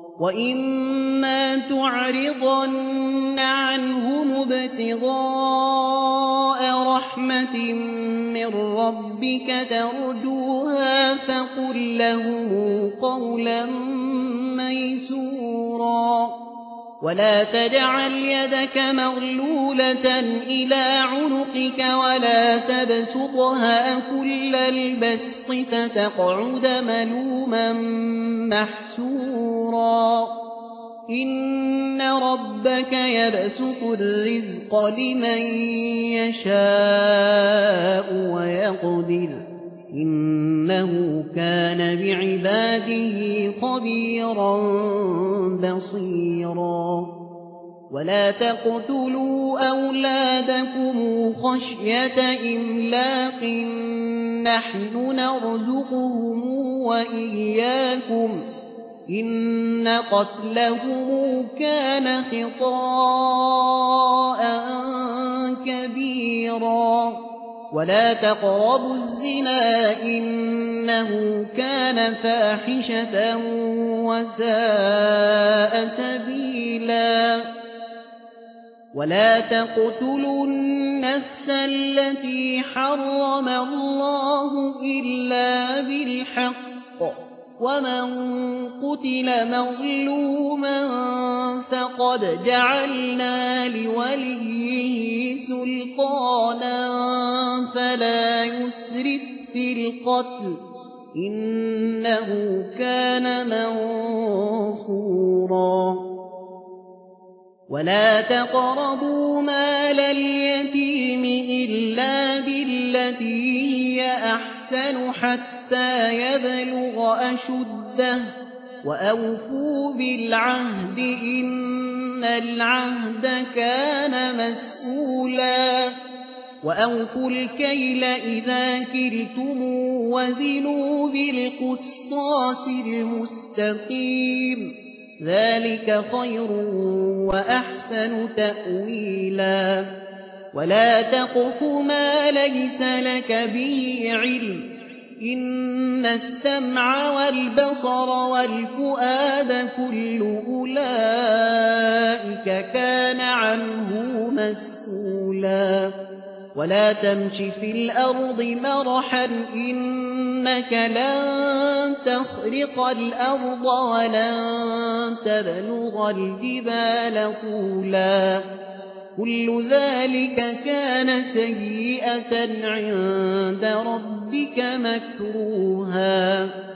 وإما تعرضن عنهم ابتغاء رحمة من ربك ترجوها فقل لهم قولا ميسورا ولا تجعل يدك مغلولة إلى عنقك ولا تبسطها كل البسط فتقعد ملوما محسورا إن ربك يبسط الرزق لمن يشاء ويقدر إنه كان بعباده خبيرا بصيرا ولا تقتلوا أولادكم خشية إملاق نحن نرزقهم وإياكم إن قتلهم كان خطاء كبيرا ولا تقربوا الزنا إنه كان فاحشة وساء سبيلا ولا تقتلوا النفس التي حرم الله إلا بالحق ومن قتل مظلوما فقد جعلنا لوليه سلطانا فلا يسرف في القتل إنه كان منصورا ولا تقربوا مال اليتيم إلا بالتي هي أحسن حتى يبلغ أشده وأوفوا بالعهد إن العهد كان مسؤولا وأوفوا الكيل إذا كلتم وزنوا بالقسطاس المستقيم ذلك خير وأحسن تأويلا ولا تقف ما ليس لك به علم إن السمع والبصر والفؤاد كل أولئك كان عنه مسؤولا ولا تمش في الأرض مرحا إنك لن تخرق الأرض ولن تبلغ الجبال طولا كل ذلك كان سيئة عند ربك مكروها